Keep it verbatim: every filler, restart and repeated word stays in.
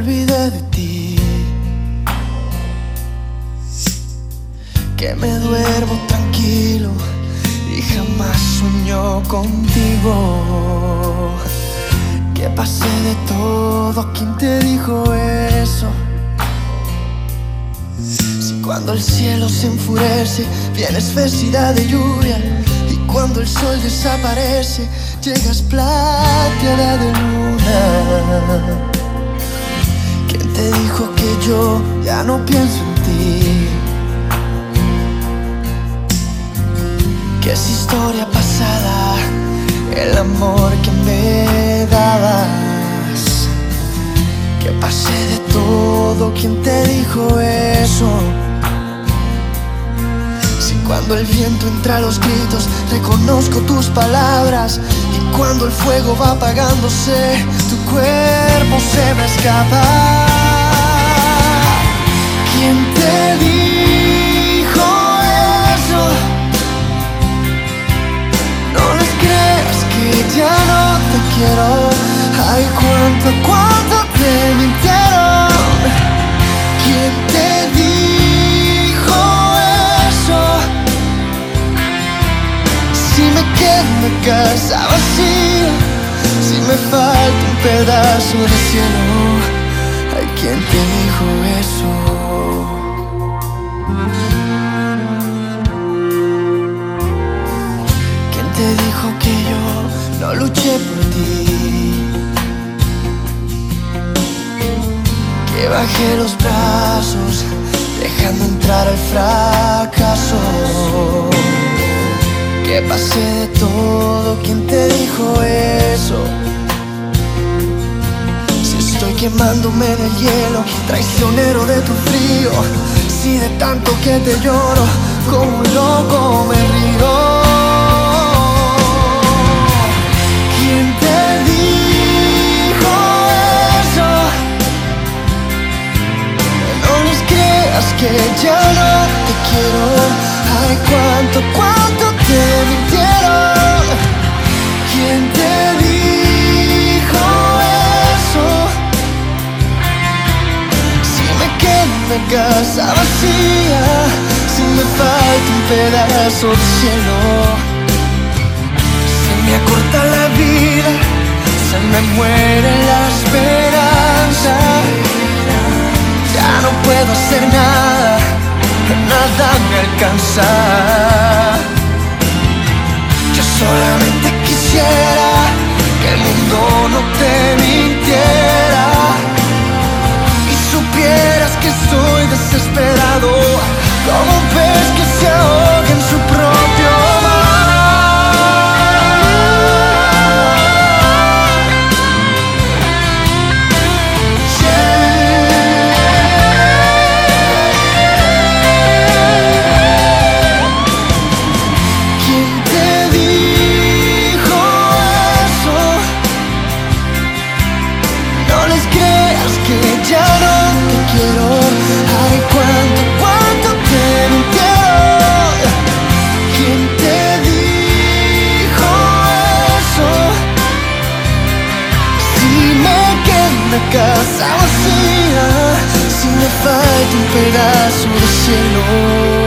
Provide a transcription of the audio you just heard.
olvidé de ti, que me duermo tranquilo y jamás sueño contigo, que pasé de todo. ¿Quién te dijo eso? Si cuando el cielo se enfurece vienes vestida de lluvia, y cuando el sol desaparece llegas plateada de luna. ¿Quién te dijo que yo ya no pienso en ti? Que es historia pasada el amor que me dabas, que pasé de todo. ¿Quién te dijo eso? Si cuando el viento entra a los gritos reconozco tus palabras, y cuando el fuego va apagándose tu cuerpo se me escapa. ¿Quién te dijo eso? No les creas que ya no te quiero. Ay, cuánto, cuánto te mintieron. ¿Quién te dijo eso? Si me quedo en la casa vacía, si me falta un pedazo de cielo. Ay, ¿quién te dijo eso? ¿Quién te dijo que yo no luché por ti? Que bajé los brazos dejando entrar el fracaso, que pasé de todo. ¿Quién te dijo eso? Si estoy quemándome en el hielo, traicionero de tu frío, si de tanto que te lloro como un loco me río. ¿Quién te dijo eso? No les creas que ya no te quiero. Ay, cuánto, cuánto te mintieron. ¿Quién te dijo eso? Si me quedo en la casa vacía, si me falta un pedazo de cielo. Se me acorta la vida, se me muere la esperanza. Ya no puedo hacer nada, nada me alcanza. Yo solamente quisiera que el mundo no te mintiera y supieras que estoy desesperado como un pez que se ahoga en su propio mar. Que ya no te quiero. Ay, cuánto, cuánto te mintieron. ¿Quién te dijo eso? Si me quedo en la casa vacía, si me falta un pedazo de cielo.